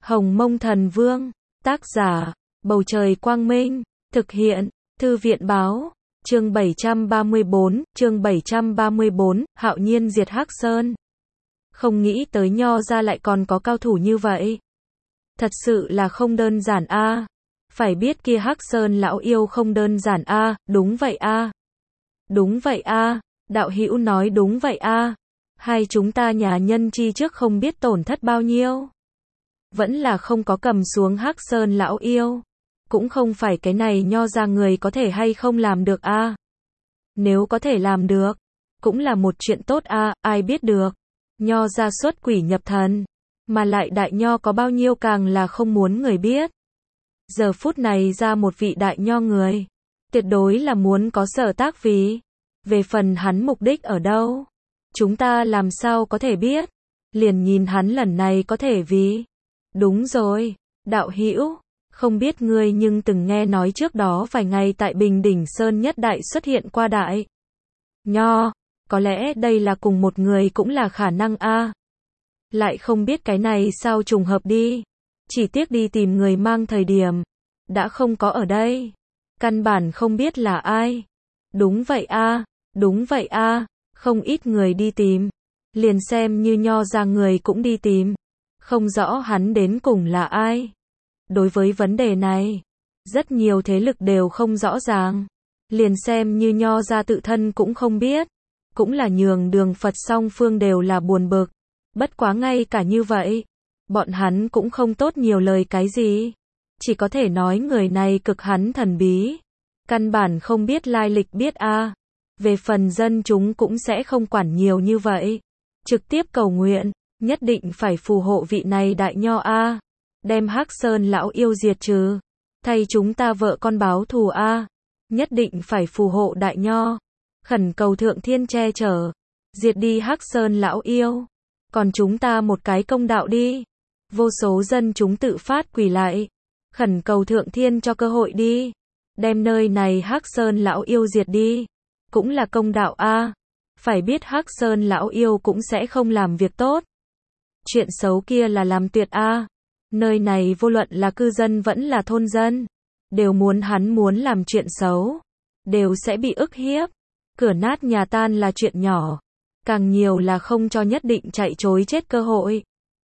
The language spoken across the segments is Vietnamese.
Hồng Mông Thần Vương, tác giả, Bầu Trời Quang Minh, thực hiện, Thư viện Báo, chương 734, Hạo Nhiên diệt Hắc Sơn. Không nghĩ tới Nho ra lại còn có cao thủ như vậy. Thật sự là không đơn giản a. Phải biết kia Hắc Sơn lão yêu không đơn giản a, đúng vậy a. Đúng vậy a, đạo hữu nói đúng vậy a. Hai chúng ta nhà nhân chi trước không biết tổn thất bao nhiêu. Vẫn là không có cầm xuống Hắc Sơn lão yêu. Cũng không phải cái này Nho ra người có thể hay không làm được a. Nếu có thể làm được, cũng là một chuyện tốt a, ai biết được. Nho ra xuất quỷ nhập thần, mà lại đại nho có bao nhiêu càng là không muốn người biết. Giờ phút này ra một vị đại nho người, tuyệt đối là muốn có sở tác vì. Về phần hắn mục đích ở đâu, chúng ta làm sao có thể biết, liền nhìn hắn lần này có thể vì. Đúng rồi, đạo hữu, không biết ngươi nhưng từng nghe nói trước đó vài ngày tại Bình Đỉnh Sơn nhất đại xuất hiện qua đại nho, có lẽ đây là cùng một người cũng là khả năng a. Lại không biết cái này sao trùng hợp đi. Chỉ tiếc đi tìm người mang thời điểm, đã không có ở đây. Căn bản không biết là ai. Đúng vậy a, đúng vậy a, không ít người đi tìm. Liền xem như Nho ra người cũng đi tìm. Không rõ hắn đến cùng là ai. Đối với vấn đề này, rất nhiều thế lực đều không rõ ràng. Liền xem như Nho ra tự thân cũng không biết. Cũng là nhường đường Phật song phương đều là buồn bực. Bất quá ngay cả như vậy, bọn hắn cũng không tốt nhiều lời cái gì. Chỉ có thể nói người này cực hắn thần bí. Căn bản không biết lai lịch biết a. Về phần dân chúng cũng sẽ không quản nhiều như vậy. Trực tiếp cầu nguyện, nhất định phải phù hộ vị này đại nho a. Đem Hắc Sơn lão yêu diệt trừ. Thay chúng ta vợ con báo thù a. Nhất định phải phù hộ đại nho. Khẩn cầu thượng thiên che chở. Diệt đi Hắc Sơn lão yêu. Còn chúng ta một cái công đạo đi. Vô số dân chúng tự phát quỳ lại. Khẩn cầu thượng thiên cho cơ hội đi. Đem nơi này Hắc Sơn lão yêu diệt đi. Cũng là công đạo a. Phải biết Hắc Sơn lão yêu cũng sẽ không làm việc tốt. Chuyện xấu kia là làm tuyệt a. Nơi này vô luận là cư dân vẫn là thôn dân. Đều muốn hắn muốn làm chuyện xấu. Đều sẽ bị ức hiếp. Cửa nát nhà tan là chuyện nhỏ. Càng nhiều là không cho nhất định chạy trối chết cơ hội.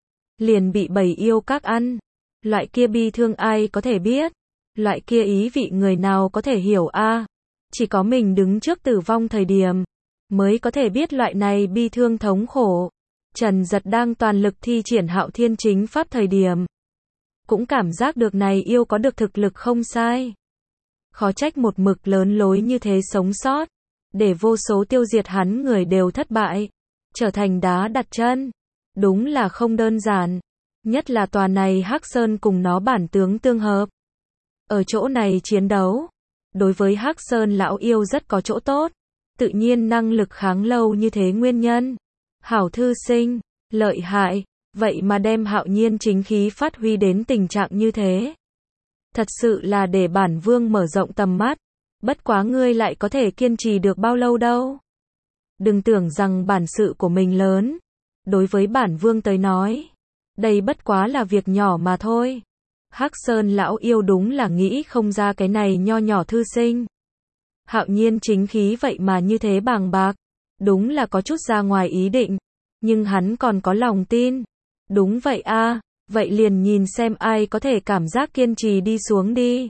Liền bị bầy yêu các ăn. Loại kia bi thương ai có thể biết. Loại kia ý vị người nào có thể hiểu a. Chỉ có mình đứng trước tử vong thời điểm. Mới có thể biết loại này bi thương thống khổ. Trần Giật đang toàn lực thi triển Hạo Thiên chính pháp thời điểm. Cũng cảm giác được này yêu có được thực lực không sai. Khó trách một mực lớn lối như thế sống sót. Để vô số tiêu diệt hắn người đều thất bại. Trở thành đá đặt chân. Đúng là không đơn giản. Nhất là tòa này Hắc Sơn cùng nó bản tướng tương hợp. Ở chỗ này chiến đấu. Đối với Hắc Sơn lão yêu rất có chỗ tốt. Tự nhiên năng lực kháng lâu như thế nguyên nhân. Hảo thư sinh, lợi hại. Vậy mà đem hạo nhiên chính khí phát huy đến tình trạng như thế. Thật sự là để bản vương mở rộng tầm mắt. Bất quá ngươi lại có thể kiên trì được bao lâu đâu. Đừng tưởng rằng bản sự của mình lớn. Đối với bản vương tới nói. Đây bất quá là việc nhỏ mà thôi. Hắc Sơn lão yêu đúng là nghĩ không ra cái này nho nhỏ thư sinh. Hạo nhiên chính khí vậy mà như thế bàng bạc. Đúng là có chút ra ngoài ý định. Nhưng hắn còn có lòng tin. Đúng vậy a, vậy liền nhìn xem ai có thể cảm giác kiên trì đi xuống đi.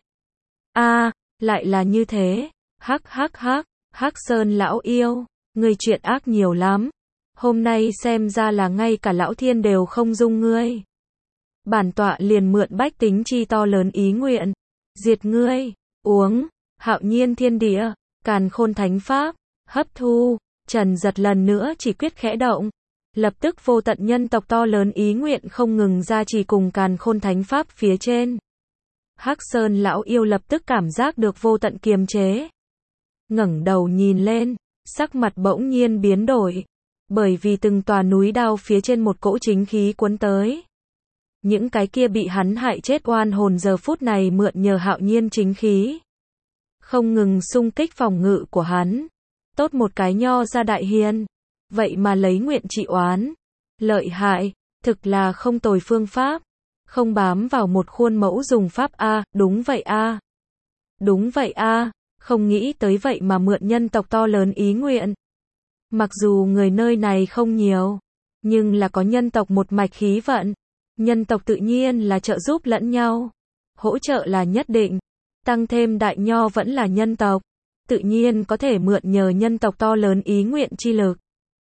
A, lại là như thế. Hắc hắc hắc, Hắc Sơn lão yêu, ngươi chuyện ác nhiều lắm. Hôm nay xem ra là ngay cả lão thiên đều không dung ngươi. Bản tọa liền mượn bách tính chi to lớn ý nguyện. Diệt ngươi, uống, hạo nhiên thiên địa, càn khôn thánh pháp, hấp thu. Trần Giật lần nữa chỉ quyết khẽ động. Lập tức vô tận nhân tộc to lớn ý nguyện không ngừng ra trì cùng càn khôn thánh pháp phía trên. Hắc Sơn lão yêu lập tức cảm giác được vô tận kiềm chế. Ngẩng đầu nhìn lên, sắc mặt bỗng nhiên biến đổi. Bởi vì từng tòa núi đao phía trên một cỗ chính khí cuốn tới. Những cái kia bị hắn hại chết oan hồn giờ phút này mượn nhờ hạo nhiên chính khí. Không ngừng xung kích phòng ngự của hắn. Tốt một cái nho ra đại hiền. Vậy mà lấy nguyện trị oán. Lợi hại, thực là không tồi phương pháp. không bám vào một khuôn mẫu dùng pháp a, đúng vậy a. Đúng vậy a, không nghĩ tới vậy mà mượn nhân tộc to lớn ý nguyện. Mặc dù người nơi này không nhiều, nhưng là có nhân tộc một mạch khí vận. Nhân tộc tự nhiên là trợ giúp lẫn nhau. Hỗ trợ là nhất định. Tăng thêm đại nho vẫn là nhân tộc. Tự nhiên có thể mượn nhờ nhân tộc to lớn ý nguyện chi lực.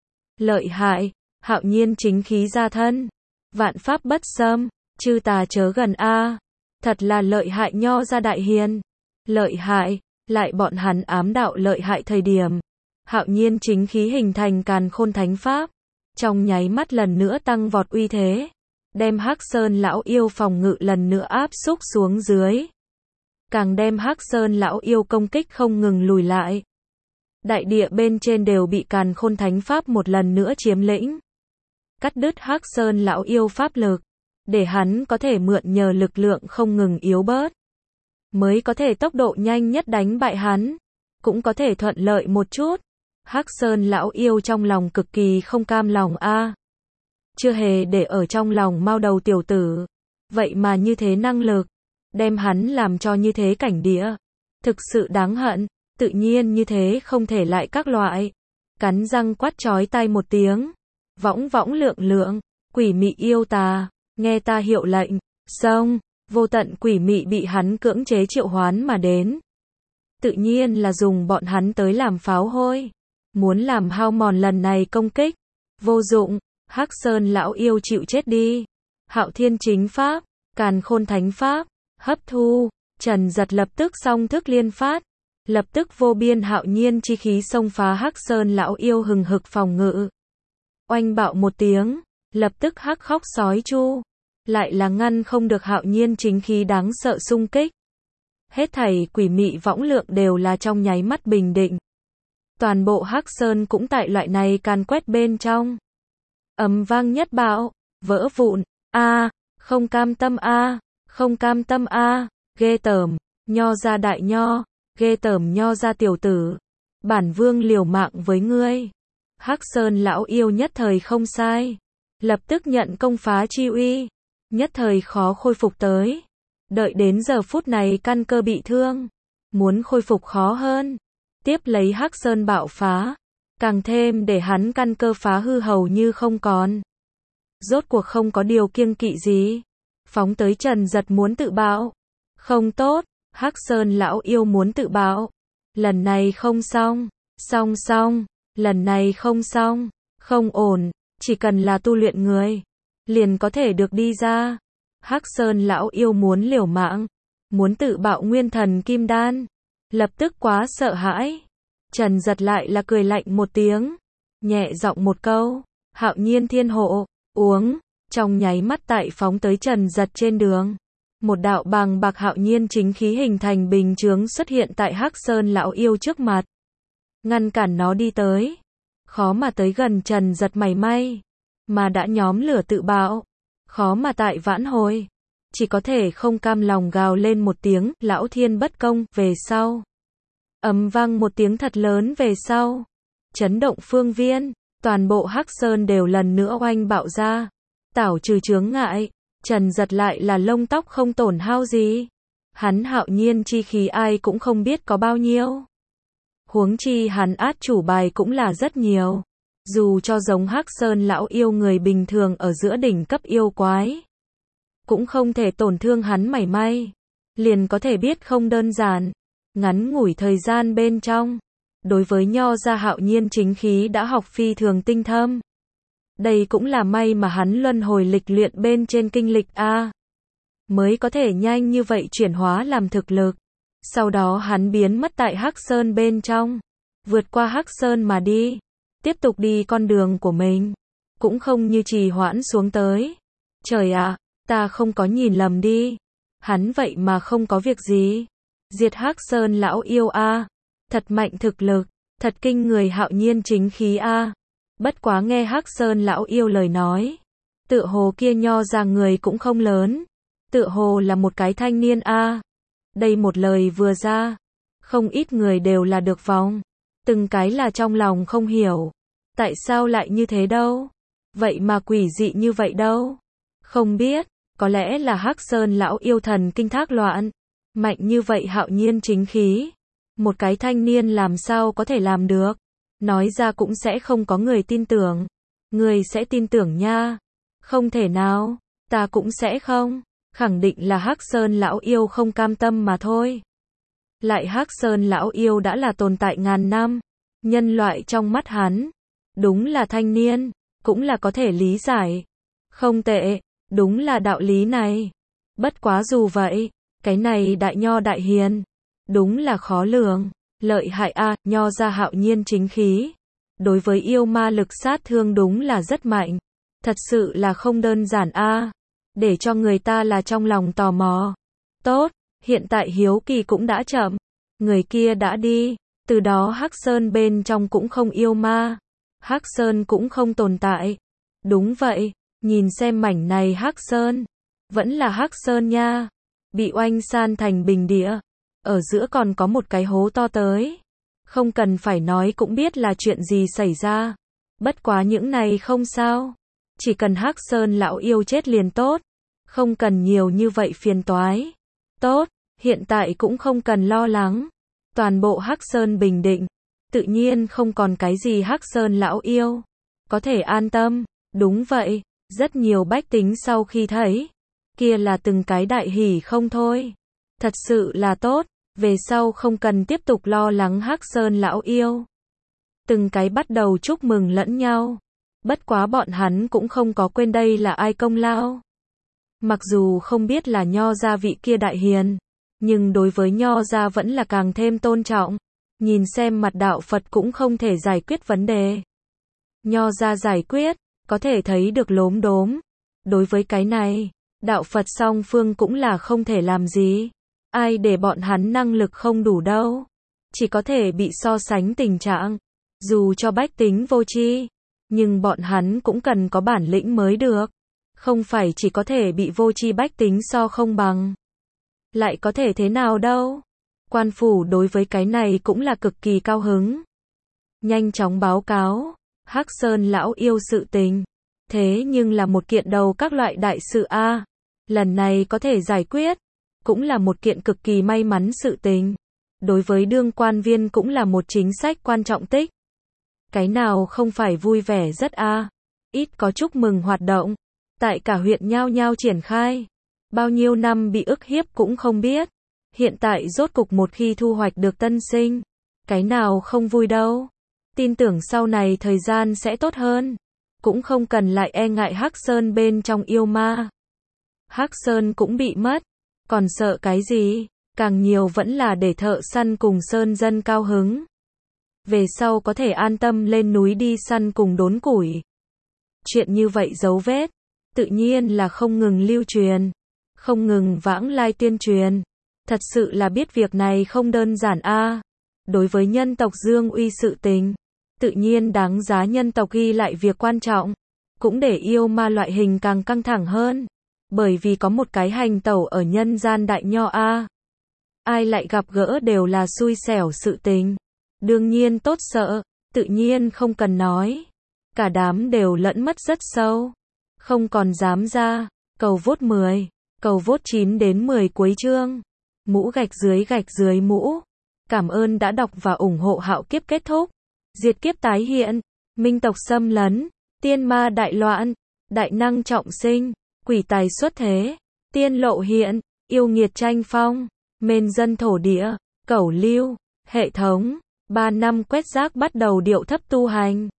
Lợi hại, hạo nhiên chính khí gia thân. Vạn pháp bất xâm, chư tà chớ gần a. Thật là lợi hại nho gia đại hiền. Lợi hại, lại bọn hắn ám đạo lợi hại thời điểm. Hạo nhiên chính khí hình thành càn khôn thánh pháp. Trong nháy mắt lần nữa tăng vọt uy thế. Đem Hắc Sơn lão yêu phòng ngự lần nữa áp xúc xuống dưới. Càng đem Hắc Sơn lão yêu công kích không ngừng lùi lại. Đại địa bên trên đều bị càn khôn thánh pháp một lần nữa chiếm lĩnh. Cắt đứt Hắc Sơn lão yêu pháp lực. Để hắn có thể mượn nhờ lực lượng không ngừng yếu bớt. Mới có thể tốc độ nhanh nhất đánh bại hắn. Cũng có thể thuận lợi một chút. Hắc Sơn lão yêu trong lòng cực kỳ không cam lòng a. Chưa hề để ở trong lòng mao đầu tiểu tử. Vậy mà như thế năng lực. Đem hắn làm cho như thế cảnh địa. Thực sự đáng hận. Tự nhiên như thế không thể lại các loại. Cắn răng quát chói tai một tiếng. Võng võng lượng lượng. Quỷ mị yêu tà. Nghe ta hiệu lệnh. Xong. Vô tận quỷ mị bị hắn cưỡng chế triệu hoán mà đến. Tự nhiên là dùng bọn hắn tới làm pháo hôi. Muốn làm hao mòn lần này công kích. Vô dụng. Hắc Sơn lão yêu chịu chết đi. Hạo thiên chính pháp. Càn khôn thánh pháp. Hấp thu. Trần Giật lập tức song thức liên phát. Lập tức vô biên hạo nhiên chi khí xông phá Hắc Sơn lão yêu hừng hực phòng ngự. Oanh bạo một tiếng. Lập tức hắc khóc sói chu. Lại là ngăn không được hạo nhiên chính khí đáng sợ xung kích. Hết thảy quỷ mị võng lượng đều là trong nháy mắt bình định. Toàn bộ Hắc Sơn cũng tại loại này càn quét bên trong. Ầm vang nhất bạo, vỡ vụn, a, không cam tâm a, không cam tâm a, ghê tởm, nho gia đại nho, ghê tởm nho gia tiểu tử. Bản vương liều mạng với ngươi. Hắc Sơn lão yêu nhất thời không sai. Lập tức nhận công phá chi uy. Nhất thời khó khôi phục tới. Đợi đến giờ phút này căn cơ bị thương. Muốn khôi phục khó hơn. Tiếp lấy Hắc Sơn bạo phá. Càng thêm để hắn căn cơ phá hư hầu như không còn. Rốt cuộc không có điều kiêng kỵ gì. Phóng tới Trần Giật muốn tự bạo. Không tốt, Hắc Sơn lão yêu muốn tự bạo. Lần này không xong. Xong. Lần này không xong. Không ổn. Chỉ cần là tu luyện người. Liền có thể được đi ra. Hắc Sơn lão yêu muốn liều mạng. Muốn tự bạo nguyên thần kim đan. Lập tức quá sợ hãi. Trần Giật lại là cười lạnh một tiếng. Nhẹ giọng một câu. Hạo nhiên thiên hộ. Uống. Trong nháy mắt tại phóng tới Trần Giật trên đường. Một đạo bàng bạc hạo nhiên chính khí hình thành bình chướng xuất hiện tại Hắc Sơn lão yêu trước mặt. Ngăn cản nó đi tới. Khó mà tới gần Trần Giật mảy may. Mà đã nhóm lửa tự bạo. Khó mà tại vãn hồi. Chỉ có thể không cam lòng gào lên một tiếng, lão thiên bất công, về sau. Ầm vang một tiếng thật lớn về sau. Chấn động phương viên, toàn bộ Hắc Sơn đều lần nữa oanh bạo ra. Tảo trừ chướng ngại, Trần Giật lại là lông tóc không tổn hao gì. Hắn hạo nhiên chi khí ai cũng không biết có bao nhiêu. Huống chi hắn át chủ bài cũng là rất nhiều. Dù cho giống Hắc Sơn lão yêu người bình thường ở giữa đỉnh cấp yêu quái. Cũng không thể tổn thương hắn mảy may. Liền có thể biết không đơn giản. Ngắn ngủi thời gian bên trong. Đối với nho gia hạo nhiên chính khí đã học phi thường tinh thâm. Đây cũng là may mà hắn luân hồi lịch luyện bên trên kinh lịch A. Mới có thể nhanh như vậy chuyển hóa làm thực lực. Sau đó hắn biến mất tại Hắc Sơn bên trong. Vượt qua Hắc Sơn mà đi. Tiếp tục đi con đường của mình. Cũng không như trì hoãn xuống tới. Trời ạ, ta không có nhìn lầm đi. Hắn vậy mà không có việc gì. Diệt Hắc Sơn lão yêu A. Thật mạnh thực lực. Thật kinh người hạo nhiên chính khí A. Bất quá nghe Hắc Sơn lão yêu lời nói. Tựa hồ kia nho ra người cũng không lớn. Tựa hồ là một cái thanh niên A. Đây một lời vừa ra. Không ít người đều là được vòng. Từng cái là trong lòng không hiểu. Tại sao lại như thế đâu? Vậy mà quỷ dị như vậy đâu? Không biết. Có lẽ là Hắc Sơn lão yêu thần kinh thác loạn. Mạnh như vậy hạo nhiên chính khí. Một cái thanh niên làm sao có thể làm được. Nói ra cũng sẽ không có người tin tưởng. Người sẽ tin tưởng nha. Không thể nào. Ta cũng sẽ không. Khẳng định là Hắc Sơn lão yêu không cam tâm mà thôi. Lại Hắc Sơn lão yêu đã là tồn tại ngàn năm. Nhân loại trong mắt hắn. Đúng là thanh niên. Cũng là có thể lý giải. Không tệ. Đúng là đạo lý này. Bất quá dù vậy. Cái này đại nho đại hiền. Đúng là khó lường. Lợi hại a, nho ra hạo nhiên chính khí. Đối với yêu ma lực sát thương đúng là rất mạnh. Thật sự là không đơn giản a. Để cho người ta là trong lòng tò mò. Tốt, hiện tại hiếu kỳ cũng đã chậm. Người kia đã đi. Từ đó Hắc Sơn bên trong cũng không yêu ma. Hắc Sơn cũng không tồn tại. Đúng vậy, nhìn xem mảnh này Hắc Sơn. Vẫn là Hắc Sơn nha. Bị oanh san thành bình địa. Ở giữa còn có một cái hố to tới. Không cần phải nói cũng biết là chuyện gì xảy ra. Bất quá những này không sao. Chỉ cần Hắc Sơn lão yêu chết liền tốt. Không cần nhiều như vậy phiền toái. Tốt, hiện tại cũng không cần lo lắng. Toàn bộ Hắc Sơn bình định. Tự nhiên không còn cái gì Hắc Sơn lão yêu. Có thể an tâm. Đúng vậy, rất nhiều bách tính sau khi thấy. Kia là từng cái đại hỉ không thôi. Thật sự là tốt. Về sau không cần tiếp tục lo lắng Hắc Sơn lão yêu. Từng cái bắt đầu chúc mừng lẫn nhau. Bất quá bọn hắn cũng không có quên đây là ai công lao. Mặc dù không biết là nho gia vị kia đại hiền, nhưng đối với nho gia vẫn là càng thêm tôn trọng. Nhìn xem mặt đạo Phật cũng không thể giải quyết vấn đề. Nho gia giải quyết, có thể thấy được lốm đốm. Đối với cái này, đạo Phật song phương cũng là không thể làm gì. Ai để bọn hắn năng lực không đủ đâu. Chỉ có thể bị so sánh tình trạng. Dù cho bách tính vô tri, nhưng bọn hắn cũng cần có bản lĩnh mới được. Không phải chỉ có thể bị vô tri bách tính so không bằng. Lại có thể thế nào đâu. Quan phủ đối với cái này cũng là cực kỳ cao hứng. Nhanh chóng báo cáo. Hắc Sơn lão yêu sự tình. Thế nhưng là một kiện đầu các loại đại sự a. Lần này có thể giải quyết. Cũng là một kiện cực kỳ may mắn sự tình. Đối với đương quan viên cũng là một chính sách quan trọng tích. Cái nào không phải vui vẻ rất a. Ít có chúc mừng hoạt động. Tại cả huyện nhao nhao triển khai. Bao nhiêu năm bị ức hiếp cũng không biết. Hiện tại rốt cục một khi thu hoạch được tân sinh. Cái nào không vui đâu. Tin tưởng sau này thời gian sẽ tốt hơn. Cũng không cần lại e ngại Hắc Sơn bên trong yêu ma. Hắc Sơn cũng bị mất. Còn sợ cái gì? Càng nhiều vẫn là để thợ săn cùng sơn dân cao hứng. Về sau có thể an tâm lên núi đi săn cùng đốn củi. Chuyện như vậy dấu vết. Tự nhiên là không ngừng lưu truyền. Không ngừng vãng lai tuyên truyền. Thật sự là biết việc này không đơn giản a. Đối với nhân tộc dương uy sự tình. Tự nhiên đáng giá nhân tộc ghi lại việc quan trọng. Cũng để yêu ma loại hình càng căng thẳng hơn. Bởi vì có một cái hành tẩu ở nhân gian đại nho a. Ai lại gặp gỡ đều là xui xẻo sự tình. Đương nhiên tốt sợ. Tự nhiên không cần nói. Cả đám đều lẫn mất rất sâu. Không còn dám ra. Cầu vốt 10. Cầu vốt 9 đến 10 cuối chương. Mũ gạch dưới mũ. Cảm ơn đã đọc và ủng hộ Hạo Kiếp kết thúc. Diệt kiếp tái hiện. Minh tộc xâm lấn. Tiên ma đại loạn. Đại năng trọng sinh. Quỷ tài xuất thế. Tiên lộ hiện. Yêu nghiệt tranh phong. Mên dân thổ địa. Cẩu lưu. Hệ thống. 3 năm quét rác bắt đầu điệu thấp tu hành.